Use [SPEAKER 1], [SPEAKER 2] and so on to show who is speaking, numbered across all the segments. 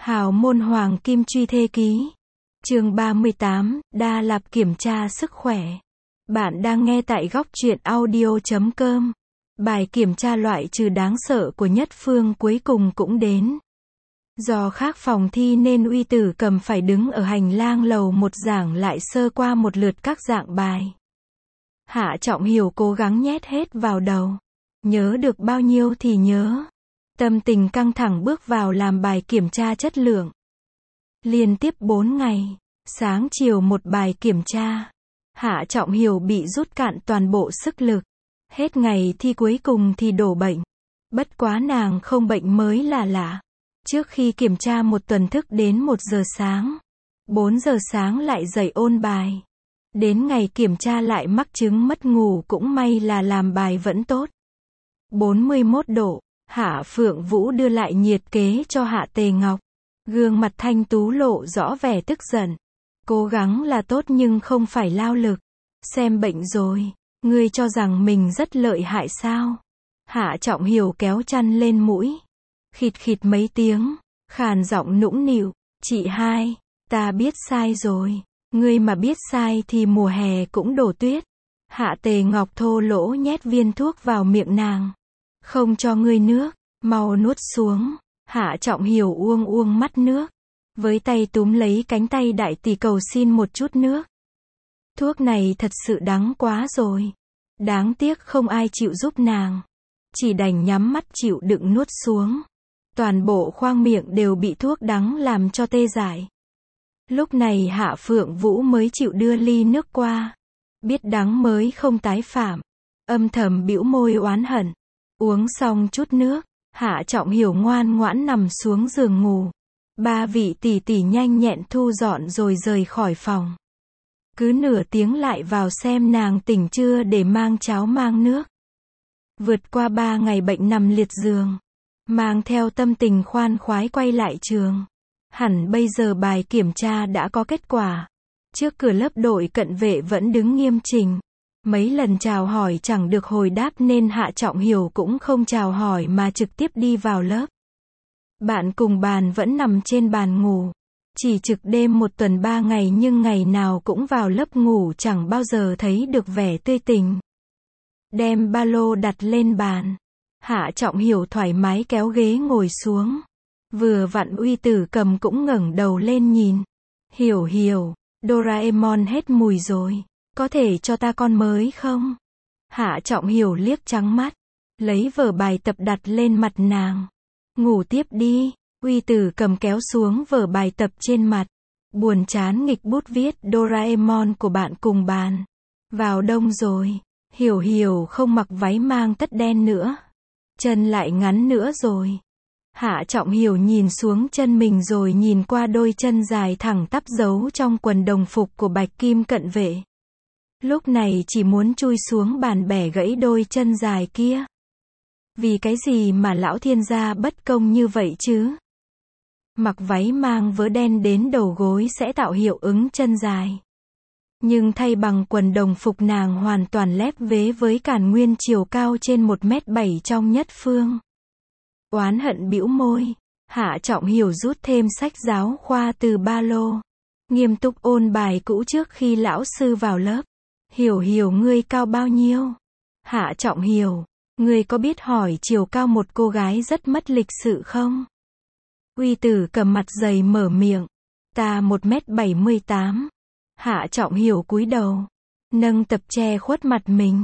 [SPEAKER 1] Hào môn hoàng kim truy thê ký. Chương 38, Đa Lạp kiểm tra sức khỏe. Bạn đang nghe tại góc truyện audio.com. Bài kiểm tra loại trừ đáng sợ của Nhất Phương cuối cùng cũng đến. Do khác phòng thi nên Uy Tử Cầm phải đứng ở hành lang lầu một giảng lại sơ qua một lượt các dạng bài. Hạ Trọng Hiểu cố gắng nhét hết vào đầu. Nhớ được bao nhiêu thì nhớ. Tâm tình căng thẳng bước vào làm bài kiểm tra chất lượng. Liên tiếp 4 ngày, sáng chiều một bài kiểm tra. Hạ Trọng Hiểu bị rút cạn toàn bộ sức lực. Hết ngày thi cuối cùng thì đổ bệnh. Bất quá nàng không bệnh mới là lạ. Trước khi kiểm tra một tuần thức đến 1 giờ sáng. 4 giờ sáng lại dậy ôn bài. Đến ngày kiểm tra lại mắc chứng mất ngủ, cũng may là làm bài vẫn tốt. 41 độ, Hạ Phượng Vũ đưa lại nhiệt kế cho Hạ Tề Ngọc. Gương mặt thanh tú lộ rõ vẻ tức giận. Cố gắng là tốt nhưng không phải lao lực. Xem bệnh rồi, ngươi cho rằng mình rất lợi hại sao? Hạ Trọng Hiểu kéo chăn lên mũi. Khịt khịt mấy tiếng, khàn giọng nũng nịu. Chị hai, ta biết sai rồi. Ngươi mà biết sai thì mùa hè cũng đổ tuyết. Hạ Tề Ngọc thô lỗ nhét viên thuốc vào miệng nàng. Không cho ngươi nước, mau nuốt xuống. Hạ Trọng Hiểu uông uông mắt nước. Với tay túm lấy cánh tay đại tỷ cầu xin một chút nước. Thuốc này thật sự đắng quá rồi. Đáng tiếc không ai chịu giúp nàng. Chỉ đành nhắm mắt chịu đựng nuốt xuống. Toàn bộ khoang miệng đều bị thuốc đắng làm cho tê dại. Lúc này Hạ Phượng Vũ mới chịu đưa ly nước qua. Biết đắng mới không tái phạm. Âm thầm bĩu môi oán hận. Uống xong chút nước, Hạ Trọng Hiểu ngoan ngoãn nằm xuống giường ngủ. Ba vị tỷ tỷ nhanh nhẹn thu dọn rồi rời khỏi phòng. Cứ nửa tiếng lại vào xem nàng tỉnh chưa để mang cháo mang nước. Vượt qua 3 ngày bệnh nằm liệt giường. Mang theo tâm tình khoan khoái quay lại trường. Hẳn bây giờ bài kiểm tra đã có kết quả. Trước cửa lớp đội cận vệ vẫn đứng nghiêm chỉnh. Mấy lần chào hỏi chẳng được hồi đáp nên Hạ Trọng Hiểu cũng không chào hỏi mà trực tiếp đi vào lớp. Bạn cùng bàn vẫn nằm trên bàn ngủ. Chỉ trực đêm một tuần 3 ngày nhưng ngày nào cũng vào lớp ngủ, chẳng bao giờ thấy được vẻ tươi tỉnh. Đem ba lô đặt lên bàn. Hạ Trọng Hiểu thoải mái kéo ghế ngồi xuống. Vừa vặn Uy Tử Cầm cũng ngẩng đầu lên nhìn. Hiểu Hiểu, Doraemon hết mùi rồi. Có thể cho ta con mới không? Hạ Trọng Hiểu liếc trắng mắt. Lấy vở bài tập đặt lên mặt nàng. Ngủ tiếp đi. Uy Tử Cầm kéo xuống vở bài tập trên mặt. Buồn chán nghịch bút viết Doraemon của bạn cùng bàn. Vào đông rồi. Hiểu Hiểu không mặc váy mang tất đen nữa. Chân lại ngắn nữa rồi. Hạ Trọng Hiểu nhìn xuống chân mình rồi nhìn qua đôi chân dài thẳng tắp giấu trong quần đồng phục của Bạch Kim cận vệ. Lúc này chỉ muốn chui xuống bàn bẻ gãy đôi chân dài kia. Vì cái gì mà lão thiên gia bất công như vậy chứ? Mặc váy mang vớ đen đến đầu gối sẽ tạo hiệu ứng chân dài. Nhưng thay bằng quần đồng phục nàng hoàn toàn lép vế với Càn Nguyên chiều cao trên 1m7 trong Nhất Phương. Oán hận bĩu môi. Hạ Trọng Hiểu rút thêm sách giáo khoa từ ba lô. Nghiêm túc ôn bài cũ trước khi lão sư vào lớp. Hiểu Hiểu, ngươi cao bao nhiêu? Hạ Trọng Hiểu, ngươi có biết hỏi chiều cao một cô gái rất mất lịch sự không? Uy Tử Cầm mặt dày mở miệng. Ta 1m78. Hạ Trọng Hiểu cúi đầu. Nâng tập che khuất mặt mình.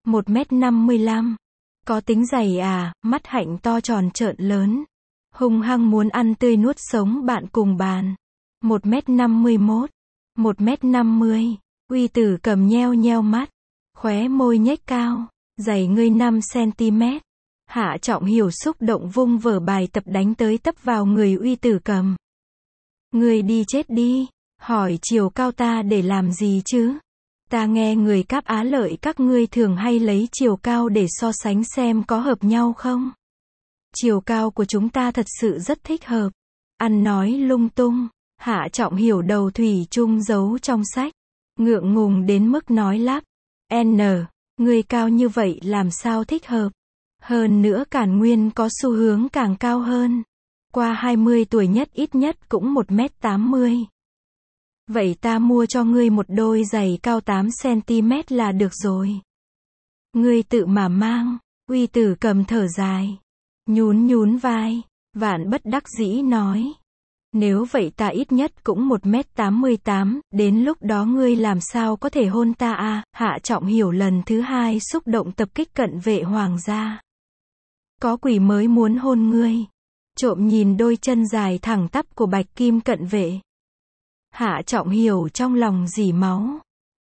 [SPEAKER 1] 1m55. Có tính dày à? Mắt hạnh to tròn trợn lớn. Hung hăng muốn ăn tươi nuốt sống bạn cùng bàn. 1m51. 1m50. Uy Tử Cầm nheo nheo mắt. Khóe môi nhếch cao. Giày ngươi 5cm. Hạ Trọng Hiểu xúc động vung vở bài tập đánh tới tấp vào người Uy Tử Cầm. Ngươi đi chết đi. Hỏi chiều cao ta để làm gì chứ? Ta nghe người Cáp Á Lợi các ngươi thường hay lấy chiều cao để so sánh xem có hợp nhau không? Chiều cao của chúng ta thật sự rất thích hợp. Ăn nói lung tung. Hạ Trọng Hiểu đầu thủy chung giấu trong sách. Ngượng ngùng đến mức nói lắp. Người cao như vậy làm sao thích hợp? Hơn nữa Càn Nguyên có xu hướng càng cao hơn. Qua 20 tuổi nhất ít nhất cũng 1m80. Vậy ta mua cho ngươi một đôi giày cao 8cm là được rồi. Ngươi tự mà mang. Uy Tử Cầm thở dài. Nhún nhún vai. Vạn bất đắc dĩ nói. Nếu vậy ta ít nhất cũng 1m88, đến lúc đó ngươi làm sao có thể hôn ta à? Hạ Trọng Hiểu lần thứ hai xúc động tập kích cận vệ hoàng gia. Có quỷ mới muốn hôn ngươi. Trộm nhìn đôi chân dài thẳng tắp của Bạch Kim cận vệ. Hạ Trọng Hiểu trong lòng rỉ máu.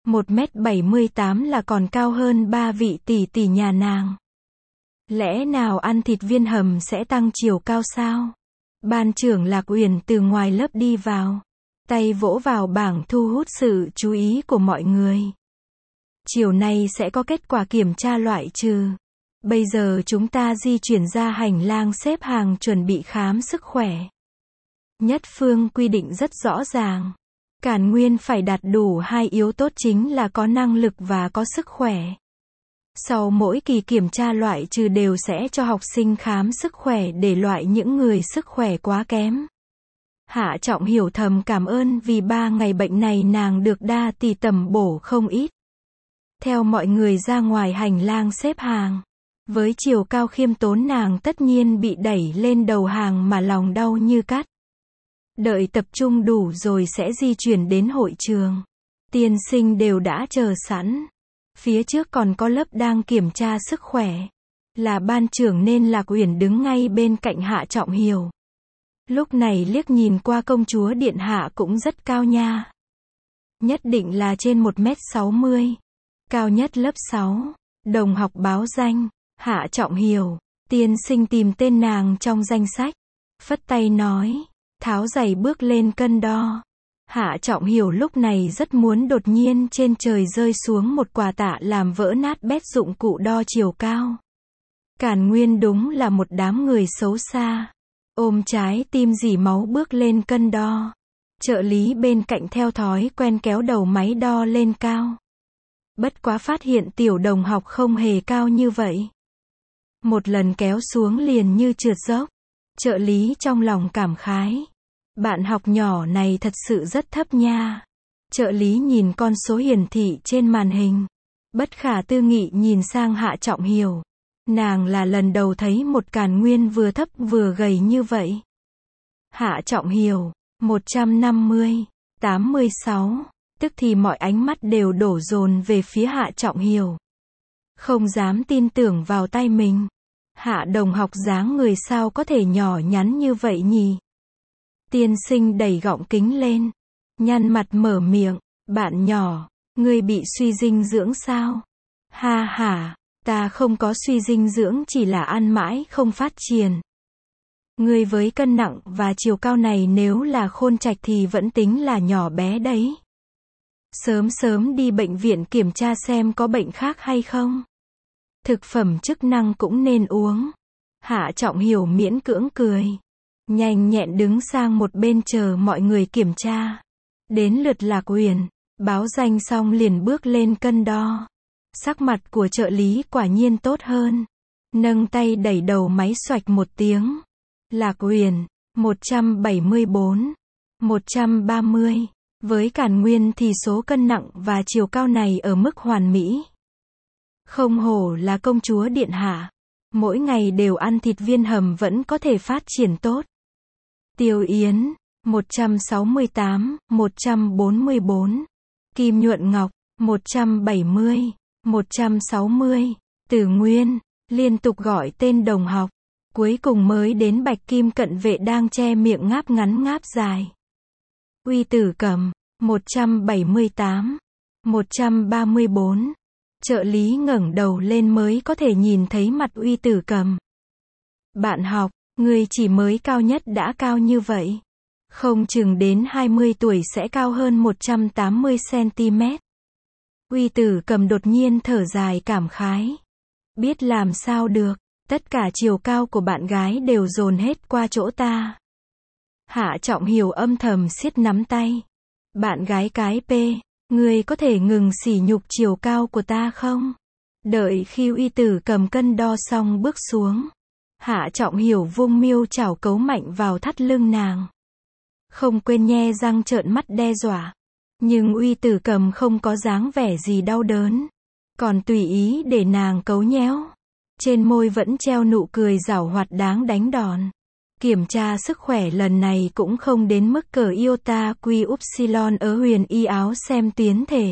[SPEAKER 1] 1m78 là còn cao hơn 3 vị tỷ tỷ nhà nàng. Lẽ nào ăn thịt viên hầm sẽ tăng chiều cao sao? Ban trưởng Lạc Uyển từ ngoài lớp đi vào. Tay vỗ vào bảng thu hút sự chú ý của mọi người. Chiều nay sẽ có kết quả kiểm tra loại trừ. Bây giờ chúng ta di chuyển ra hành lang xếp hàng chuẩn bị khám sức khỏe. Nhất Phương quy định rất rõ ràng. Càn Nguyên phải đạt đủ hai yếu tố chính là có năng lực và có sức khỏe. Sau mỗi kỳ kiểm tra loại trừ đều sẽ cho học sinh khám sức khỏe để loại những người sức khỏe quá kém. Hạ Trọng Hiểu thầm cảm ơn vì 3 ngày bệnh này nàng được đa tỷ tầm bổ không ít. Theo mọi người ra ngoài hành lang xếp hàng. Với chiều cao khiêm tốn nàng tất nhiên bị đẩy lên đầu hàng mà lòng đau như cắt. Đợi tập trung đủ rồi sẽ di chuyển đến hội trường. Tiên sinh đều đã chờ sẵn. Phía trước còn có lớp đang kiểm tra sức khỏe. Là ban trưởng nên Lạc Uyển đứng ngay bên cạnh Hạ Trọng Hiểu. Lúc này liếc nhìn qua công chúa điện hạ cũng rất cao nha. Nhất định là trên 1m60. Cao nhất lớp 6. Đồng học báo danh. Hạ Trọng Hiểu. Tiên sinh tìm tên nàng trong danh sách. Phất tay nói. Tháo giày bước lên cân đo. Hạ Trọng Hiểu lúc này rất muốn đột nhiên trên trời rơi xuống một quả tạ làm vỡ nát bét dụng cụ đo chiều cao. Càn Nguyên đúng là một đám người xấu xa. Ôm trái tim rỉ máu bước lên cân đo. Trợ lý bên cạnh theo thói quen kéo đầu máy đo lên cao. Bất quá phát hiện tiểu đồng học không hề cao như vậy. Một lần kéo xuống liền như trượt dốc. Trợ lý trong lòng cảm khái. Bạn học nhỏ này thật sự rất thấp nha. Trợ lý nhìn con số hiển thị trên màn hình. Bất khả tư nghị nhìn sang Hạ Trọng Hiểu. Nàng là lần đầu thấy một Càn Nguyên vừa thấp vừa gầy như vậy. Hạ Trọng Hiểu, 150, 86. Tức thì mọi ánh mắt đều đổ dồn về phía Hạ Trọng Hiểu. Không dám tin tưởng vào tay mình. Hạ đồng học dáng người sao có thể nhỏ nhắn như vậy nhỉ? Tiên sinh đẩy gọng kính lên. Nhăn mặt mở miệng. Bạn nhỏ, ngươi bị suy dinh dưỡng sao? Ha ha, ta không có suy dinh dưỡng chỉ là ăn mãi không phát triển. Ngươi với cân nặng và chiều cao này nếu là khôn trạch thì vẫn tính là nhỏ bé đấy. Sớm sớm đi bệnh viện kiểm tra xem có bệnh khác hay không. Thực phẩm chức năng cũng nên uống. Hạ Trọng Hiểu miễn cưỡng cười. Nhanh nhẹn đứng sang một bên chờ mọi người kiểm tra. Đến lượt Lạc Uyển, báo danh xong liền bước lên cân đo. Sắc mặt của trợ lý quả nhiên tốt hơn. Nâng tay đẩy đầu máy xoạch một tiếng. Lạc Uyển, 174, 130. Với Càn Nguyên thì số cân nặng và chiều cao này ở mức hoàn mỹ. Không hổ là công chúa điện hạ. Mỗi ngày đều ăn thịt viên hầm vẫn có thể phát triển tốt. Tiêu Yến, 168, 144. Kim Nhuận Ngọc, 170, 160. Tử Nguyên, liên tục gọi tên đồng học. Cuối cùng mới đến Bạch Kim cận vệ đang che miệng ngáp ngắn ngáp dài. Uy Tử Cầm, 178, 134. Trợ lý ngẩng đầu lên mới có thể nhìn thấy mặt Uy Tử Cầm. Bạn học, người chỉ mới cao nhất đã cao như vậy. Không chừng đến 20 tuổi sẽ cao hơn 180cm. Uy Tử Cầm đột nhiên thở dài cảm khái. Biết làm sao được, tất cả chiều cao của bạn gái đều dồn hết qua chỗ ta. Hạ Trọng Hiểu âm thầm siết nắm tay. Bạn gái cái P, ngươi có thể ngừng sỉ nhục chiều cao của ta không? Đợi khi Uy Tử Cầm cân đo xong bước xuống. Hạ Trọng Hiểu vung miêu chảo cấu mạnh vào thắt lưng nàng. Không quên nhe răng trợn mắt đe dọa. Nhưng Uy Tử Cầm không có dáng vẻ gì đau đớn. Còn tùy ý để nàng cấu nhéo. Trên môi vẫn treo nụ cười giảo hoạt đáng đánh đòn. Kiểm tra sức khỏe lần này cũng không đến mức cờ iota quy upsilon ở huyền y áo xem tuyến thể.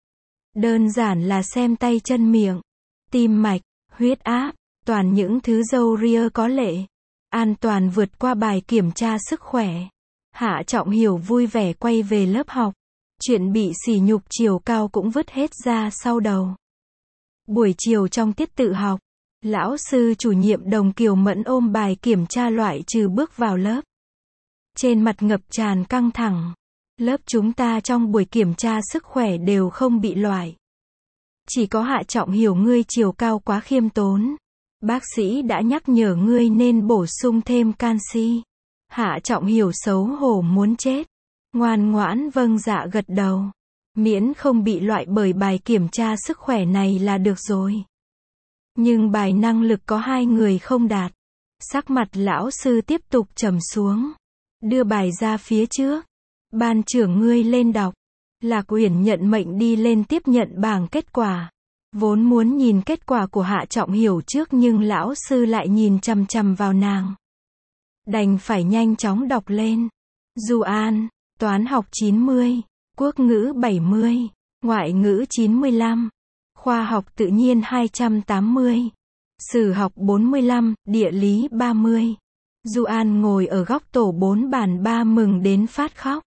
[SPEAKER 1] Đơn giản là xem tay chân miệng, tim mạch, huyết áp, toàn những thứ râu ria có lệ. An toàn vượt qua bài kiểm tra sức khỏe. Hạ Trọng Hiểu vui vẻ quay về lớp học. Chuyện bị sỉ nhục chiều cao cũng vứt hết ra sau đầu. Buổi chiều trong tiết tự học, lão sư chủ nhiệm Đồng Kiều Mẫn ôm bài kiểm tra loại trừ bước vào lớp. Trên mặt ngập tràn căng thẳng. Lớp chúng ta trong buổi kiểm tra sức khỏe đều không bị loại. Chỉ có Hạ Trọng Hiểu ngươi chiều cao quá khiêm tốn. Bác sĩ đã nhắc nhở ngươi nên bổ sung thêm canxi. Hạ Trọng Hiểu xấu hổ muốn chết. Ngoan ngoãn vâng dạ gật đầu. Miễn không bị loại bởi bài kiểm tra sức khỏe này là được rồi. Nhưng bài năng lực có 2 người không đạt. Sắc mặt lão sư tiếp tục trầm xuống. Đưa bài ra phía trước. Ban trưởng ngươi lên đọc. Lạc Uyển nhận mệnh đi lên tiếp nhận bảng kết quả. Vốn muốn nhìn kết quả của Hạ Trọng Hiểu trước nhưng lão sư lại nhìn chằm chằm vào nàng. Đành phải nhanh chóng đọc lên. Du An, toán học 90, quốc ngữ 70, ngoại ngữ 95, khoa học tự nhiên 280, sử học 45, địa lý 30. Du An ngồi ở góc tổ 4 bàn ba mừng đến phát khóc.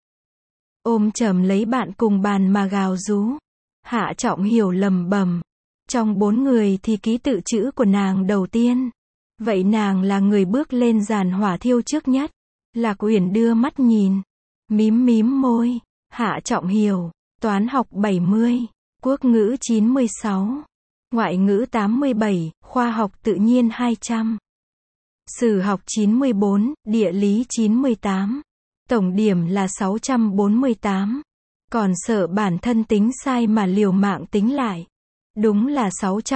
[SPEAKER 1] Ôm chầm lấy bạn cùng bàn mà gào rú. Hạ Trọng Hiểu lầm bầm. Trong 4 người thì ký tự chữ của nàng đầu tiên. Vậy nàng là người bước lên giàn hỏa thiêu trước nhất. Lạc Uyển đưa mắt nhìn. Mím môi. Hạ Trọng Hiểu, toán học 70, quốc ngữ 96, ngoại ngữ 87, khoa học tự nhiên 200, sử học 94, địa lý 98. Tổng điểm là 648. Còn sợ bản thân tính sai mà liều mạng tính lại. Đúng là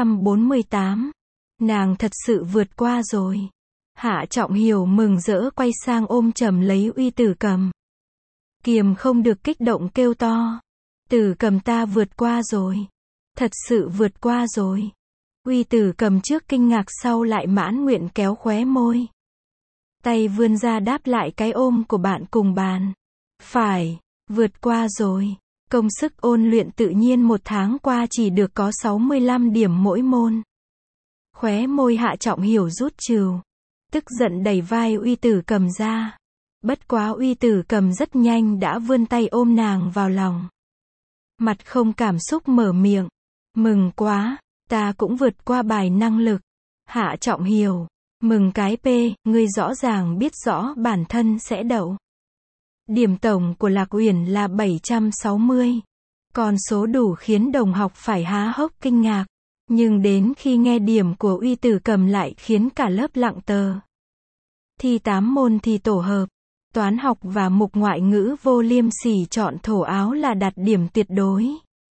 [SPEAKER 1] 648. Nàng thật sự vượt qua rồi. Hạ Trọng Hiểu mừng rỡ quay sang ôm chầm lấy Uy Tử Cầm. Kiềm không được kích động kêu to. Tử Cầm ta vượt qua rồi. Thật sự vượt qua rồi. Uy Tử Cầm trước kinh ngạc sau lại mãn nguyện kéo khóe môi. Tay vươn ra đáp lại cái ôm của bạn cùng bàn. Phải, vượt qua rồi. Công sức ôn luyện tự nhiên 1 tháng qua chỉ được có 65 điểm mỗi môn. Khóe môi Hạ Trọng Hiểu rút trừ. Tức giận đẩy vai Uy Tử Cầm ra. Bất quá Uy Tử Cầm rất nhanh đã vươn tay ôm nàng vào lòng. Mặt không cảm xúc mở miệng. Mừng quá, ta cũng vượt qua bài năng lực. Hạ Trọng Hiểu. Mừng cái P, ngươi rõ ràng biết rõ bản thân sẽ đậu. Điểm tổng của Lạc Uyển là 760. Con số đủ khiến đồng học phải há hốc kinh ngạc. Nhưng đến khi nghe điểm của Uy Tử Cầm lại khiến cả lớp lặng tờ. Thi 8 môn thi tổ hợp. Toán học và mục ngoại ngữ vô liêm sỉ chọn thổ áo là đạt điểm tuyệt đối.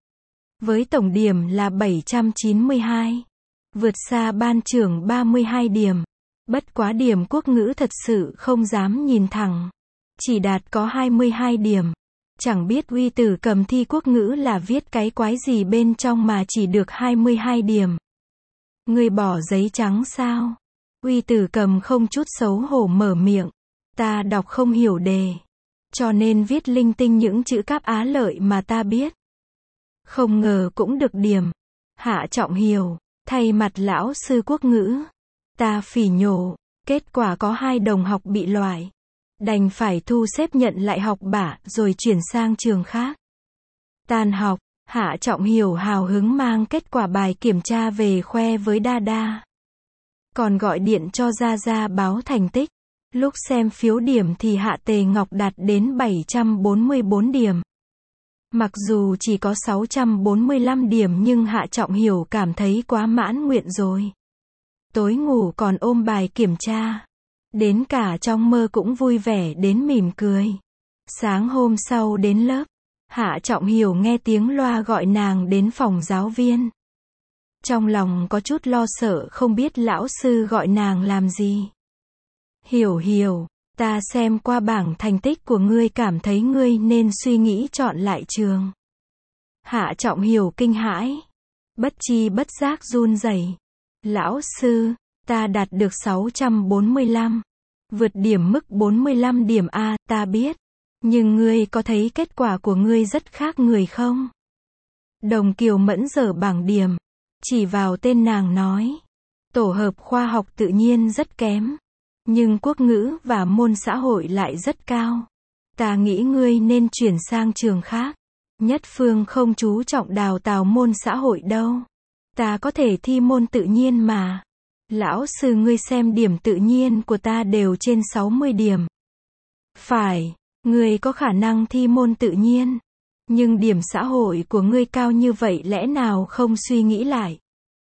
[SPEAKER 1] Với tổng điểm là 792. Vượt xa ban trưởng 32 điểm. Bất quá điểm quốc ngữ thật sự không dám nhìn thẳng. Chỉ đạt có 22 điểm. Chẳng biết Uy Tử Cầm thi quốc ngữ là viết cái quái gì bên trong mà chỉ được 22 điểm. Người bỏ giấy trắng sao? Uy Tử Cầm không chút xấu hổ mở miệng. Ta đọc không hiểu đề. Cho nên viết linh tinh những chữ Cáp Á Lợi mà ta biết. Không ngờ cũng được điểm. Hạ Trọng Hiểu, thay mặt lão sư quốc ngữ. Ta phỉ nhổ, kết quả có 2 đồng học bị loại. Đành phải thu xếp nhận lại học bạ rồi chuyển sang trường khác. Tan học, Hạ Trọng Hiểu hào hứng mang kết quả bài kiểm tra về khoe với Đa. Còn gọi điện cho Gia báo thành tích. Lúc xem phiếu điểm thì Hạ Tề Ngọc đạt đến 744 điểm. Mặc dù chỉ có 645 điểm nhưng Hạ Trọng Hiểu cảm thấy quá mãn nguyện rồi. Tối ngủ còn ôm bài kiểm tra. Đến cả trong mơ cũng vui vẻ đến mỉm cười. Sáng hôm sau đến lớp, Hạ Trọng Hiểu nghe tiếng loa gọi nàng đến phòng giáo viên. Trong lòng có chút lo sợ không biết lão sư gọi nàng làm gì. Hiểu, ta xem qua bảng thành tích của ngươi cảm thấy ngươi nên suy nghĩ chọn lại trường. Hạ Trọng Hiểu kinh hãi. Bất chi bất giác run rẩy. Lão sư, ta đạt được 645. Vượt điểm mức 45 điểm A, ta biết. Nhưng ngươi có thấy kết quả của ngươi rất khác người không? Đồng Kiều Mẫn dở bảng điểm. Chỉ vào tên nàng nói. Tổ hợp khoa học tự nhiên rất kém. Nhưng quốc ngữ và môn xã hội lại rất cao. Ta nghĩ ngươi nên chuyển sang trường khác. Nhất Phương không chú trọng đào tạo môn xã hội đâu. Ta có thể thi môn tự nhiên mà. Lão sư ngươi xem điểm tự nhiên của ta đều trên 60 điểm. Phải, ngươi có khả năng thi môn tự nhiên. Nhưng điểm xã hội của ngươi cao như vậy lẽ nào không suy nghĩ lại.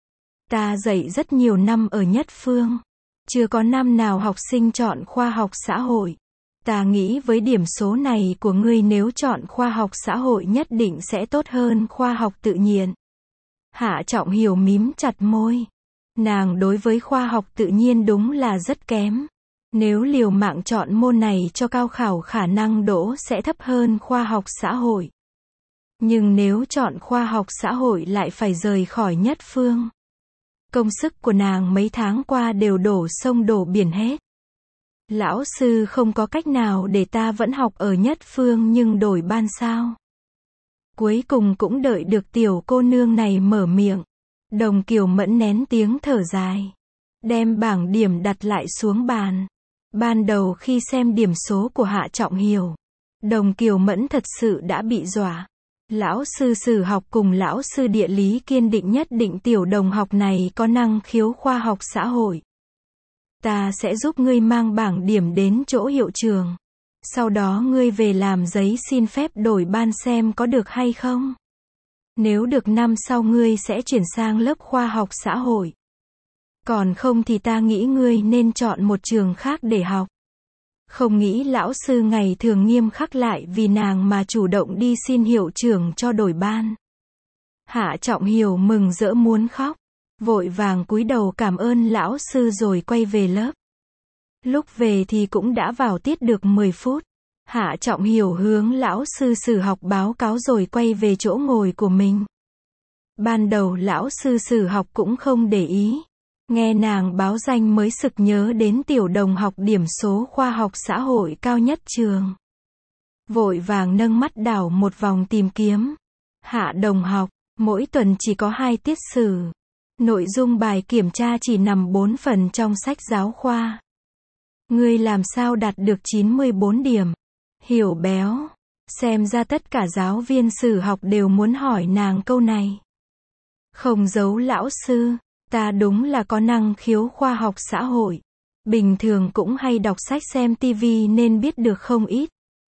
[SPEAKER 1] Ta dạy rất nhiều năm ở Nhất Phương. Chưa có năm nào học sinh chọn khoa học xã hội. Ta nghĩ với điểm số này của ngươi nếu chọn khoa học xã hội nhất định sẽ tốt hơn khoa học tự nhiên. Hạ Trọng Hiểu mím chặt môi. Nàng đối với khoa học tự nhiên đúng là rất kém. Nếu liều mạng chọn môn này cho cao khảo khả năng đỗ sẽ thấp hơn khoa học xã hội. Nhưng nếu chọn khoa học xã hội lại phải rời khỏi Nhất Phương. Công sức của nàng mấy tháng qua đều đổ sông đổ biển hết. Lão sư không có cách nào để ta vẫn học ở Nhất Phương nhưng đổi ban sao? Cuối cùng cũng đợi được tiểu cô nương này mở miệng. Đồng Kiều Mẫn nén tiếng thở dài. Đem bảng điểm đặt lại xuống bàn. Ban đầu khi xem điểm số của Hạ Trọng Hiểu. Đồng Kiều Mẫn thật sự đã bị dọa. Lão sư sử học cùng lão sư địa lý kiên định nhất định tiểu đồng học này có năng khiếu khoa học xã hội. Ta sẽ giúp ngươi mang bảng điểm đến chỗ hiệu trường. Sau đó ngươi về làm giấy xin phép đổi ban xem có được hay không. Nếu được năm sau ngươi sẽ chuyển sang lớp khoa học xã hội. Còn không thì ta nghĩ ngươi nên chọn một trường khác để học. Không nghĩ lão sư ngày thường nghiêm khắc lại vì nàng mà chủ động đi xin hiệu trưởng cho đổi ban. Hạ Trọng Hiểu mừng rỡ muốn khóc. Vội vàng cúi đầu cảm ơn lão sư rồi quay về lớp. Lúc về thì cũng đã vào tiết được 10 phút. Hạ Trọng Hiểu hướng lão sư sử học báo cáo rồi quay về chỗ ngồi của mình. Ban đầu lão sư sử học cũng không để ý. Nghe nàng báo danh mới sực nhớ đến tiểu đồng học điểm số khoa học xã hội cao nhất trường. Vội vàng nâng mắt đảo một vòng tìm kiếm. Hạ đồng học, mỗi tuần chỉ có 2 tiết sử. Nội dung bài kiểm tra chỉ nằm 4 phần trong sách giáo khoa. Ngươi làm sao đạt được 94 điểm? Hiểu béo. Xem ra tất cả giáo viên sử học đều muốn hỏi nàng câu này. Không giấu lão sư, ta đúng là có năng khiếu khoa học xã hội. Bình thường cũng hay đọc sách xem tivi nên biết được không ít.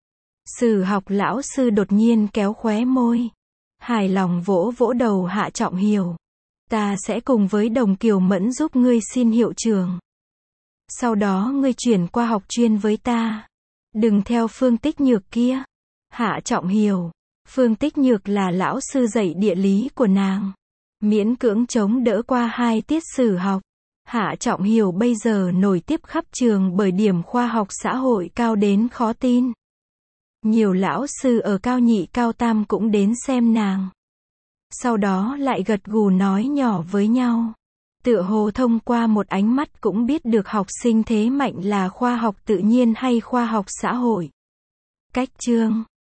[SPEAKER 1] Sử học lão sư đột nhiên kéo khóe môi. Hài lòng vỗ vỗ đầu Hạ Trọng Hiểu. Ta sẽ cùng với Đồng Kiều Mẫn giúp ngươi xin hiệu trường. Sau đó ngươi chuyển qua học chuyên với ta. Đừng theo Phương Tích Nhược kia. Hạ Trọng Hiểu. Phương Tích Nhược là lão sư dạy địa lý của nàng. Miễn cưỡng chống đỡ qua 2 tiết sử học. Hạ Trọng Hiểu bây giờ nổi tiếp khắp trường bởi điểm khoa học xã hội cao đến khó tin. Nhiều lão sư ở cao nhị cao tam cũng đến xem nàng. Sau đó lại gật gù nói nhỏ với nhau. Tựa hồ thông qua một ánh mắt cũng biết được học sinh thế mạnh là khoa học tự nhiên hay khoa học xã hội. Cách chương